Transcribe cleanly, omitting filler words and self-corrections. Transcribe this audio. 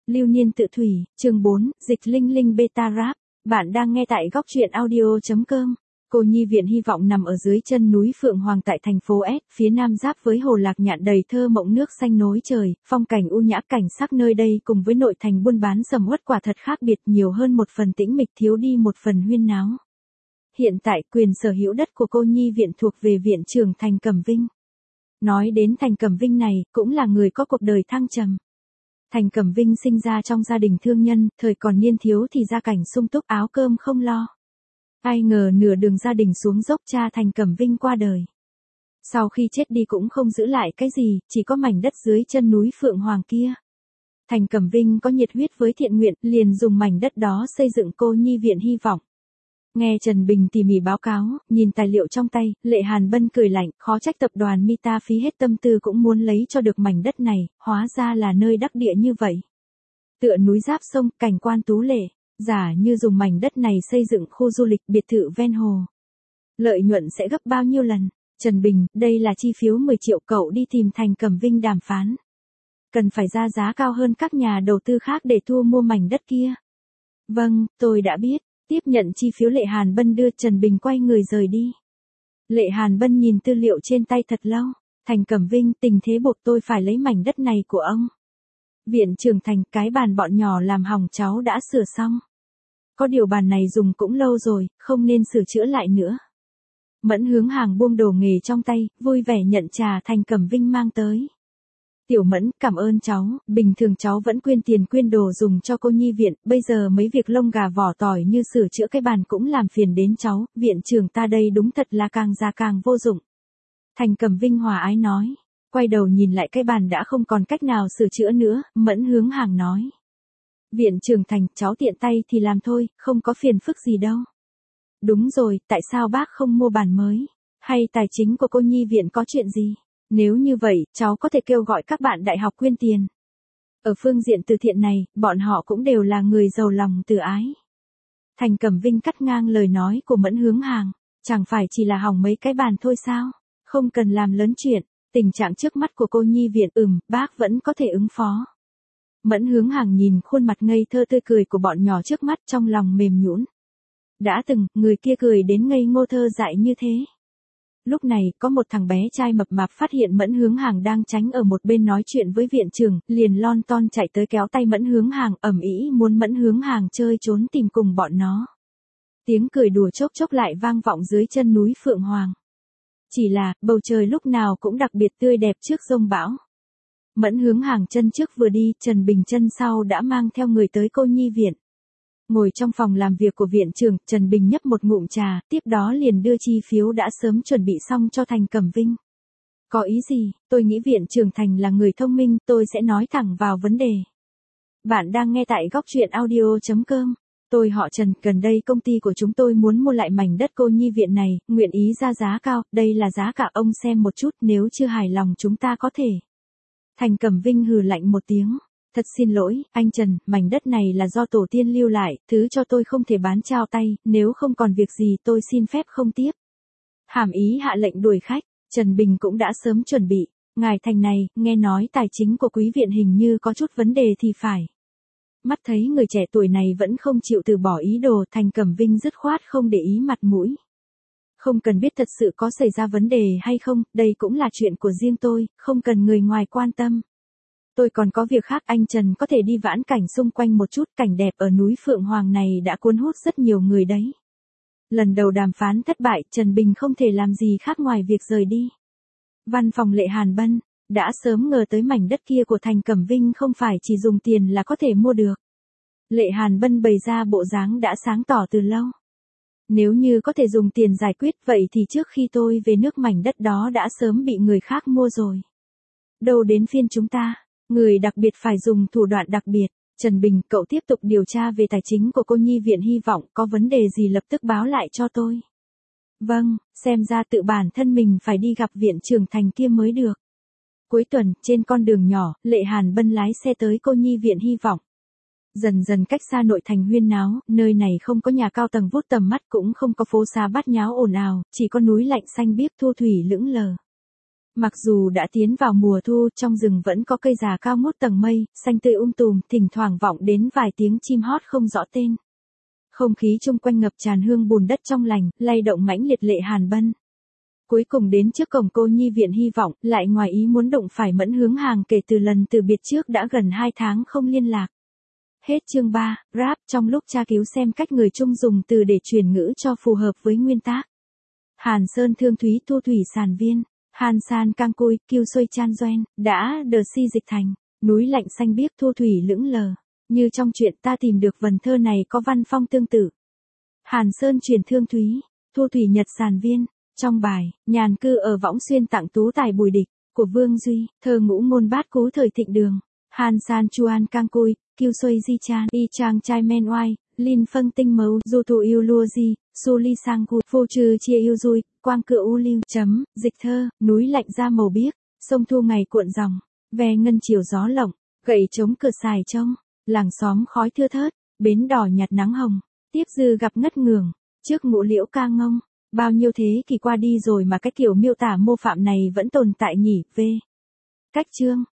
Lưu niên tự thủy, chương 4, dịch linh linh beta rap. Bạn đang nghe tại góc truyện audio.com. Cô nhi viện hy vọng nằm ở dưới chân núi Phượng Hoàng tại thành phố S, phía nam giáp với hồ Lạc Nhạn đầy thơ mộng nước xanh nối trời, phong cảnh u nhã cảnh sắc nơi đây cùng với nội thành buôn bán sầm uất quả thật khác biệt, nhiều hơn một phần tĩnh mịch, thiếu đi một phần huyên náo. Hiện tại quyền sở hữu đất của cô nhi viện thuộc về viện trưởng Thành Cẩm Vinh. Nói đến Thành Cẩm Vinh này, cũng là người có cuộc đời thăng trầm. Thành Cẩm Vinh sinh ra trong gia đình thương nhân, thời còn niên thiếu thì gia cảnh sung túc, áo cơm không lo. Ai ngờ nửa đường gia đình xuống dốc, cha Thành Cẩm Vinh qua đời. Sau khi chết đi cũng không giữ lại cái gì, chỉ có mảnh đất dưới chân núi Phượng Hoàng kia. Thành Cẩm Vinh có nhiệt huyết với thiện nguyện, liền dùng mảnh đất đó xây dựng cô nhi viện hy vọng. Nghe Trần Bình tỉ mỉ báo cáo, nhìn tài liệu trong tay, Lệ Hàn Bân cười lạnh, khó trách tập đoàn Mita phí hết tâm tư cũng muốn lấy cho được mảnh đất này, hóa ra là nơi đắc địa như vậy. Tựa núi giáp sông, cảnh quan tú lệ, giả như dùng mảnh đất này xây dựng khu du lịch, biệt thự ven hồ. Lợi nhuận sẽ gấp bao nhiêu lần? Trần Bình, đây là chi phiếu 10 triệu, cậu đi tìm Thành Cẩm Vinh đàm phán. Cần phải ra giá cao hơn các nhà đầu tư khác để thu mua mảnh đất kia. Vâng, tôi đã biết. Tiếp nhận chi phiếu, Lệ Hàn Bân đưa, Trần Bình quay người rời đi. Lệ Hàn Bân nhìn tư liệu trên tay thật lâu. Thành Cẩm Vinh, tình thế buộc tôi phải lấy mảnh đất này của ông. Viện trưởng Thành, cái bàn bọn nhỏ làm hỏng cháu đã sửa xong. Có điều bàn này dùng cũng lâu rồi, không nên sửa chữa lại nữa. Mẫn Hướng Hàng buông đồ nghề trong tay, vui vẻ nhận trà Thành Cẩm Vinh mang tới. Tiểu Mẫn, cảm ơn cháu, bình thường cháu vẫn quyên tiền quyên đồ dùng cho cô nhi viện, bây giờ mấy việc lông gà vỏ tỏi như sửa chữa cái bàn cũng làm phiền đến cháu, viện trưởng ta đây đúng thật là càng già càng vô dụng. Thành Cẩm Vinh hòa ái nói, quay đầu nhìn lại cái bàn đã không còn cách nào sửa chữa nữa, Mẫn Hướng Hàng nói. Viện trưởng Thành, cháu tiện tay thì làm thôi, không có phiền phức gì đâu. Đúng rồi, tại sao bác không mua bàn mới? Hay tài chính của cô nhi viện có chuyện gì? Nếu như vậy, cháu có thể kêu gọi các bạn đại học quyên tiền. Ở phương diện từ thiện này, bọn họ cũng đều là người giàu lòng từ ái. Thành Cẩm Vinh cắt ngang lời nói của Mẫn Hướng Hàng, chẳng phải chỉ là hỏng mấy cái bàn thôi sao? Không cần làm lớn chuyện, tình trạng trước mắt của cô nhi viện, bác vẫn có thể ứng phó. Mẫn Hướng Hàng nhìn khuôn mặt ngây thơ tươi cười của bọn nhỏ trước mắt, trong lòng mềm nhũn. Đã từng, người kia cười đến ngây ngô thơ dại như thế. Lúc này, có một thằng bé trai mập mạp phát hiện Mẫn Hướng Hàng đang tránh ở một bên nói chuyện với viện trưởng, liền lon ton chạy tới kéo tay Mẫn Hướng Hàng, ầm ĩ muốn Mẫn Hướng Hàng chơi trốn tìm cùng bọn nó. Tiếng cười đùa chốc chốc lại vang vọng dưới chân núi Phượng Hoàng. Chỉ là, bầu trời lúc nào cũng đặc biệt tươi đẹp trước giông bão. Mẫn Hướng Hàng chân trước vừa đi, Trần Bình chân sau đã mang theo người tới cô nhi viện. Ngồi trong phòng làm việc của viện trưởng, Trần Bình nhấp một ngụm trà, tiếp đó liền đưa chi phiếu đã sớm chuẩn bị xong cho Thành Cẩm Vinh. Có ý gì? Tôi nghĩ viện trưởng Thành là người thông minh, tôi sẽ nói thẳng vào vấn đề. Bạn đang nghe tại góc truyện audio.com. Tôi họ Trần, gần đây công ty của chúng tôi muốn mua lại mảnh đất cô nhi viện này, nguyện ý ra giá cao, đây là giá cả, ông xem một chút, nếu chưa hài lòng chúng ta có thể. Thành Cẩm Vinh hừ lạnh một tiếng. Thật xin lỗi, anh Trần, mảnh đất này là do tổ tiên lưu lại, thứ cho tôi không thể bán trao tay, nếu không còn việc gì tôi xin phép không tiếp. Hàm ý hạ lệnh đuổi khách, Trần Bình cũng đã sớm chuẩn bị, ngài Thành này, nghe nói tài chính của quý viện hình như có chút vấn đề thì phải. Mắt thấy người trẻ tuổi này vẫn không chịu từ bỏ ý đồ, Thành Cẩm Vinh dứt khoát không để ý mặt mũi. Không cần biết thật sự có xảy ra vấn đề hay không, đây cũng là chuyện của riêng tôi, không cần người ngoài quan tâm. Tôi còn có việc khác, anh Trần có thể đi vãn cảnh xung quanh một chút, cảnh đẹp ở núi Phượng Hoàng này đã cuốn hút rất nhiều người đấy. Lần đầu đàm phán thất bại, Trần Bình không thể làm gì khác ngoài việc rời đi. Văn phòng Lệ Hàn Bân, đã sớm ngờ tới mảnh đất kia của Thành Cẩm Vinh không phải chỉ dùng tiền là có thể mua được. Lệ Hàn Bân bày ra bộ dáng đã sáng tỏ từ lâu. Nếu như có thể dùng tiền giải quyết vậy thì trước khi tôi về nước mảnh đất đó đã sớm bị người khác mua rồi. Đâu đến phiên chúng ta. Người đặc biệt phải dùng thủ đoạn đặc biệt. Trần Bình, cậu tiếp tục điều tra về tài chính của cô nhi viện hy vọng, có vấn đề gì lập tức báo lại cho tôi. Vâng, xem ra tự bản thân mình phải đi gặp viện trưởng Thành kia mới được. Cuối tuần, trên con đường nhỏ, Lệ Hàn Bân lái xe tới cô nhi viện hy vọng. Dần dần cách xa nội thành huyên náo, nơi này không có nhà cao tầng vút tầm mắt, cũng không có phố xá bát nháo ồn ào, chỉ có núi lạnh xanh biếc thu thủy lững lờ. Mặc dù đã tiến vào mùa thu, trong rừng vẫn có cây già cao ngút tầng mây, xanh tươi tùm, thỉnh thoảng vọng đến vài tiếng chim hót không rõ tên. Không khí chung quanh ngập tràn hương bùn đất trong lành, lay động mãnh liệt lệ Hàn Bân. Cuối cùng đến trước cổng cô nhi viện hy vọng, lại ngoài ý muốn đụng phải Mẫn Hướng Hàng kể từ lần từ biệt trước đã gần 2 tháng không liên lạc. Hết chương 3, rap trong lúc tra cứu xem cách người Trung dùng từ để chuyển ngữ cho phù hợp với nguyên tác. Hàn Sơn Thương Thúy Thu Thủy Sàn Viên, Hàn San Cang Cui, Kiêu Xuôi Chan Doen, đã đờ si dịch thành, núi lạnh xanh biếc thu thủy lững lờ. Như trong truyện ta tìm được vần thơ này có văn phong tương tự. Hàn Sơn truyền Thương Thúy, Thu Thủy Nhật Sàn Viên. Trong bài, nhàn cư ở Võng Xuyên tặng tú tài Bùi Địch, của Vương Duy, thơ ngũ ngôn bát cú thời thịnh đường. Hàn San Chuan Cang Cui, Kiêu Xuôi Di Chan, Y Trang Chai Men Oai, Lin Phân Tinh Mấu, Du Thụ Yêu Lua Di, Su Ly Sang Cụt, Phu Trừ Chia Yêu Dui, Quang Cựa U Lưu. Dịch thơ, núi lạnh da màu biếc, sông thu ngày cuộn dòng, ve ngân chiều gió lộng, gậy trống cửa xài trông, làng xóm khói thưa thớt, bến đỏ nhạt nắng hồng, tiếp dư gặp ngất ngường, trước ngũ liễu ca ngông. Bao nhiêu thế kỷ qua đi rồi mà cái kiểu miêu tả mô phạm này vẫn tồn tại nhỉ. V. Cách chương